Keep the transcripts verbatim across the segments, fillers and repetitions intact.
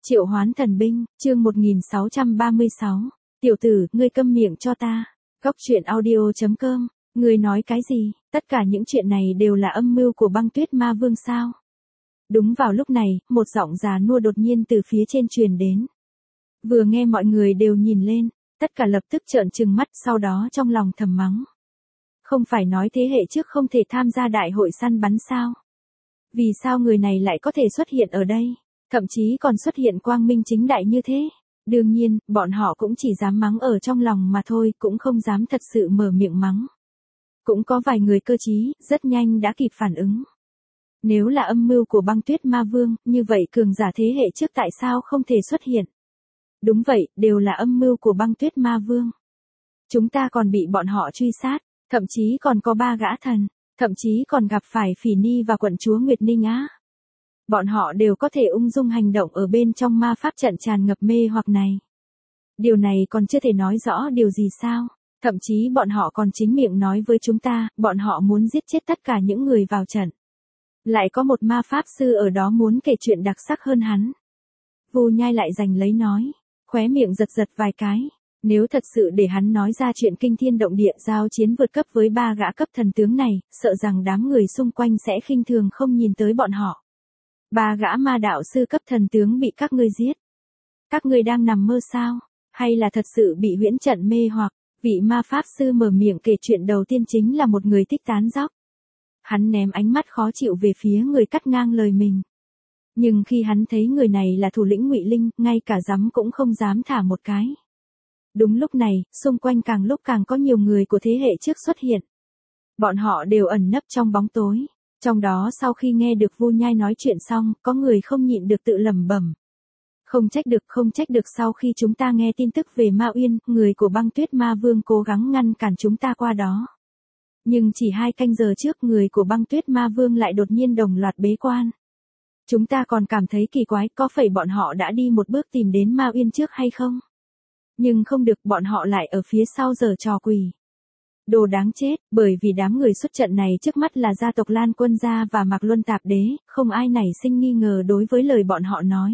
Triệu hoán thần binh, chương một nghìn sáu trăm ba mươi sáu. Tiểu tử, ngươi câm miệng cho ta. Góc truyện audio chấm com. Ngươi nói cái gì? Tất cả những chuyện này đều là âm mưu của Băng Tuyết Ma Vương sao? Đúng vào lúc này, một giọng già nua đột nhiên từ phía trên truyền đến. Vừa nghe mọi người đều nhìn lên, tất cả lập tức trợn trừng mắt, sau đó trong lòng thầm mắng. Không phải nói thế hệ trước không thể tham gia đại hội săn bắn sao? Vì sao người này lại có thể xuất hiện ở đây? Thậm chí còn xuất hiện quang minh chính đại như thế. Đương nhiên, bọn họ cũng chỉ dám mắng ở trong lòng mà thôi, cũng không dám thật sự mở miệng mắng. Cũng có vài người cơ trí, rất nhanh đã kịp phản ứng. Nếu là âm mưu của Băng Tuyết Ma Vương, như vậy cường giả thế hệ trước tại sao không thể xuất hiện? Đúng vậy, đều là âm mưu của Băng Tuyết Ma Vương. Chúng ta còn bị bọn họ truy sát, thậm chí còn có ba gã thần, thậm chí còn gặp phải Phỉ Ni và quận chúa Nguyệt Ninh Á. Bọn họ đều có thể ung dung hành động ở bên trong ma pháp trận tràn ngập mê hoặc này. Điều này còn chưa thể nói rõ điều gì sao? Thậm chí bọn họ còn chính miệng nói với chúng ta, bọn họ muốn giết chết tất cả những người vào trận. Lại có một ma pháp sư ở đó muốn kể chuyện đặc sắc hơn hắn. Vu Nhai lại giành lấy nói, khóe miệng giật giật vài cái. Nếu thật sự để hắn nói ra chuyện kinh thiên động địa giao chiến vượt cấp với ba gã cấp thần tướng này, sợ rằng đám người xung quanh sẽ khinh thường không nhìn tới bọn họ. Ba gã ma đạo sư cấp thần tướng bị các ngươi giết. Các ngươi đang nằm mơ sao? Hay là thật sự bị huyễn trận mê hoặc? Vị ma pháp sư mở miệng kể chuyện đầu tiên chính là một người thích tán dóc. Hắn ném ánh mắt khó chịu về phía người cắt ngang lời mình. Nhưng khi hắn thấy người này là thủ lĩnh Ngụy Linh, ngay cả dám cũng không dám thả một cái. Đúng lúc này, xung quanh càng lúc càng có nhiều người của thế hệ trước xuất hiện. Bọn họ đều ẩn nấp trong bóng tối. Trong đó sau khi nghe được Vu Nhai nói chuyện xong, có người không nhịn được tự lẩm bẩm. Không trách được, không trách được, sau khi chúng ta nghe tin tức về Ma Uyên, người của Băng Tuyết Ma Vương cố gắng ngăn cản chúng ta qua đó. Nhưng chỉ hai canh giờ trước người của Băng Tuyết Ma Vương lại đột nhiên đồng loạt bế quan. Chúng ta còn cảm thấy kỳ quái, có phải bọn họ đã đi một bước tìm đến Ma Uyên trước hay không? Nhưng không được, bọn họ lại ở phía sau giở trò quỷ. Đồ đáng chết, bởi vì đám người xuất trận này trước mắt là gia tộc Lan Quân Gia và Mạc Luân Tạp Đế, không ai nảy sinh nghi ngờ đối với lời bọn họ nói.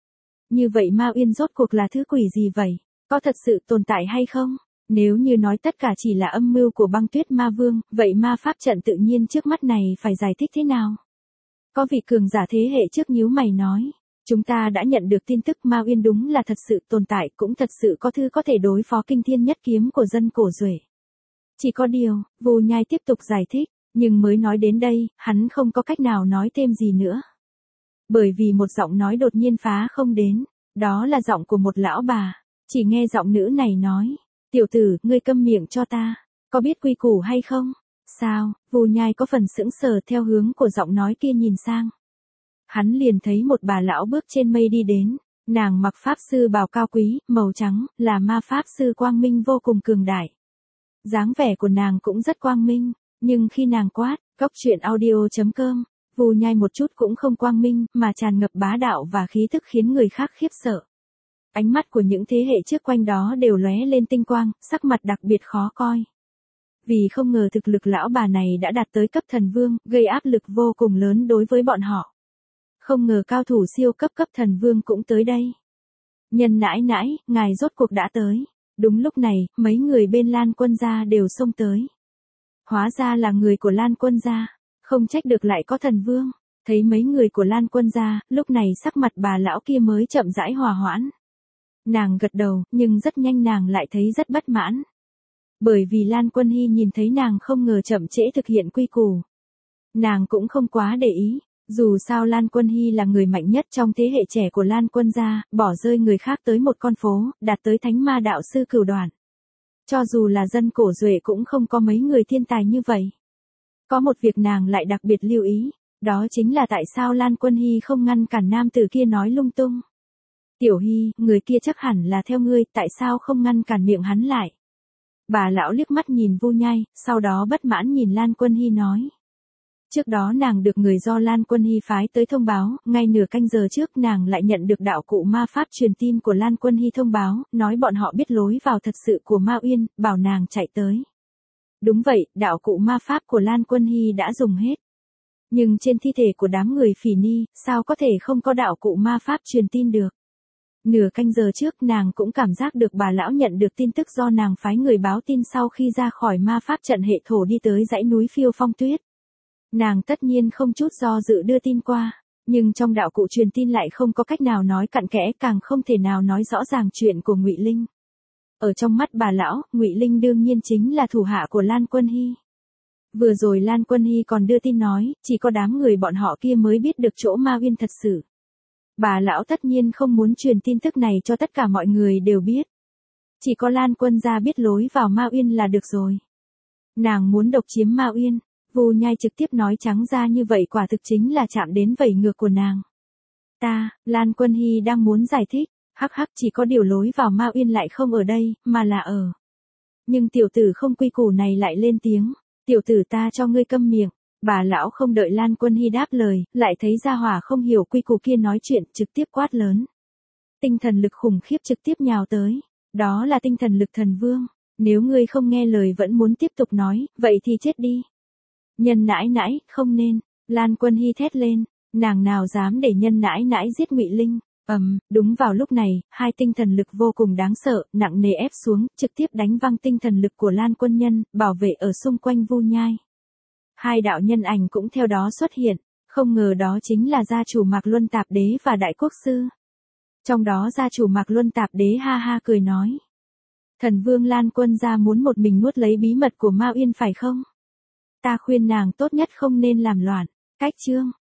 Như vậy Ma Uyên rốt cuộc là thứ quỷ gì vậy? Có thật sự tồn tại hay không? Nếu như nói tất cả chỉ là âm mưu của Băng Tuyết Ma Vương, vậy ma pháp trận tự nhiên trước mắt này phải giải thích thế nào? Có vị cường giả thế hệ trước nhíu mày nói. Chúng ta đã nhận được tin tức Ma Uyên đúng là thật sự tồn tại, cũng thật sự có thứ có thể đối phó kinh thiên nhất kiếm của dân cổ Duệ. Chỉ có điều, Vu Nhai tiếp tục giải thích, nhưng mới nói đến đây, hắn không có cách nào nói thêm gì nữa. Bởi vì một giọng nói đột nhiên phá không đến, đó là giọng của một lão bà, chỉ nghe giọng nữ này nói, tiểu tử, ngươi câm miệng cho ta, có biết quy củ hay không? Sao? Vu Nhai có phần sững sờ theo hướng của giọng nói kia nhìn sang. Hắn liền thấy một bà lão bước trên mây đi đến, nàng mặc pháp sư bào cao quý, màu trắng, là ma pháp sư quang minh vô cùng cường đại. Dáng vẻ của nàng cũng rất quang minh, nhưng khi nàng quát, góc truyện audio chấm com, Vu Nhai một chút cũng không quang minh, mà tràn ngập bá đạo và khí tức khiến người khác khiếp sợ. Ánh mắt của những thế hệ trước quanh đó đều lóe lên tinh quang, sắc mặt đặc biệt khó coi. Vì không ngờ thực lực lão bà này đã đạt tới cấp thần vương, gây áp lực vô cùng lớn đối với bọn họ. Không ngờ cao thủ siêu cấp cấp thần vương cũng tới đây. Nhân nãi nãi, ngài rốt cuộc đã tới. Đúng lúc này, mấy người bên Lan Quân Gia đều xông tới. Hóa ra là người của Lan Quân Gia, không trách được lại có thần vương. Thấy mấy người của Lan Quân Gia, lúc này sắc mặt bà lão kia mới chậm rãi hòa hoãn. Nàng gật đầu, nhưng rất nhanh nàng lại thấy rất bất mãn. Bởi vì Lan Quân Hy nhìn thấy nàng không ngờ chậm trễ thực hiện quy củ. Nàng cũng không quá để ý. Dù sao Lan Quân Hy là người mạnh nhất trong thế hệ trẻ của Lan Quân Gia, bỏ rơi người khác tới một con phố, đạt tới thánh ma đạo sư cửu đoạn. Cho dù là dân cổ Duệ cũng không có mấy người thiên tài như vậy. Có một việc nàng lại đặc biệt lưu ý, đó chính là tại sao Lan Quân Hy không ngăn cản nam tử kia nói lung tung. Tiểu Hy, người kia chắc hẳn là theo ngươi, tại sao không ngăn cản miệng hắn lại? Bà lão liếc mắt nhìn Vu Nhai, sau đó bất mãn nhìn Lan Quân Hy nói. Trước đó nàng được người do Lan Quân Hy phái tới thông báo, ngay nửa canh giờ trước nàng lại nhận được đạo cụ ma pháp truyền tin của Lan Quân Hy thông báo, nói bọn họ biết lối vào thật sự của Ma Uyên, bảo nàng chạy tới. Đúng vậy, đạo cụ ma pháp của Lan Quân Hy đã dùng hết. Nhưng trên thi thể của đám người Phỉ Ni, sao có thể không có đạo cụ ma pháp truyền tin được? Nửa canh giờ trước nàng cũng cảm giác được bà lão nhận được tin tức do nàng phái người báo tin sau khi ra khỏi ma pháp trận hệ thổ đi tới dãy núi Phiêu Phong Tuyết. Nàng tất nhiên không chút do dự đưa tin qua, nhưng trong đạo cụ truyền tin lại không có cách nào nói cặn kẽ, càng không thể nào nói rõ ràng chuyện của Ngụy Linh. Ở trong mắt bà lão, Ngụy Linh đương nhiên chính là thủ hạ của Lan Quân Hy. Vừa rồi Lan Quân Hy còn đưa tin nói, chỉ có đám người bọn họ kia mới biết được chỗ Ma Uyên thật sự. Bà lão tất nhiên không muốn truyền tin tức này cho tất cả mọi người đều biết. Chỉ có Lan Quân gia biết lối vào Ma Uyên là được rồi. Nàng muốn độc chiếm Ma Uyên, Vu Nhai trực tiếp nói trắng ra như vậy quả thực chính là chạm đến vảy ngược của nàng. Ta, Lan Quân Hy đang muốn giải thích, hắc hắc, chỉ có điều lối vào Ma Uyên lại không ở đây, mà là ở. Nhưng tiểu tử không quy củ này lại lên tiếng, tiểu tử ta cho ngươi câm miệng. Bà lão không đợi Lan Quân Hy đáp lời, lại thấy gia hỏa không hiểu quy củ kia nói chuyện, trực tiếp quát lớn. Tinh thần lực khủng khiếp trực tiếp nhào tới, đó là tinh thần lực thần vương, nếu ngươi không nghe lời vẫn muốn tiếp tục nói, vậy thì chết đi. Nhân nãi nãi, không nên, Lan Quân Hy thét lên, nàng nào dám để nhân nãi nãi giết Ngụy Linh. Ầm, um, đúng vào lúc này, hai tinh thần lực vô cùng đáng sợ, nặng nề ép xuống, trực tiếp đánh văng tinh thần lực của Lan Quân Nhân, bảo vệ ở xung quanh Vu Nhai. Hai đạo nhân ảnh cũng theo đó xuất hiện, không ngờ đó chính là gia chủ Mạc Luân Tạp Đế và Đại Quốc Sư. Trong đó gia chủ Mạc Luân Tạp Đế ha ha cười nói. Thần vương Lan Quân gia muốn một mình nuốt lấy bí mật của Ma Uyên phải không? Ta khuyên nàng tốt nhất không nên làm loạn. Cách chương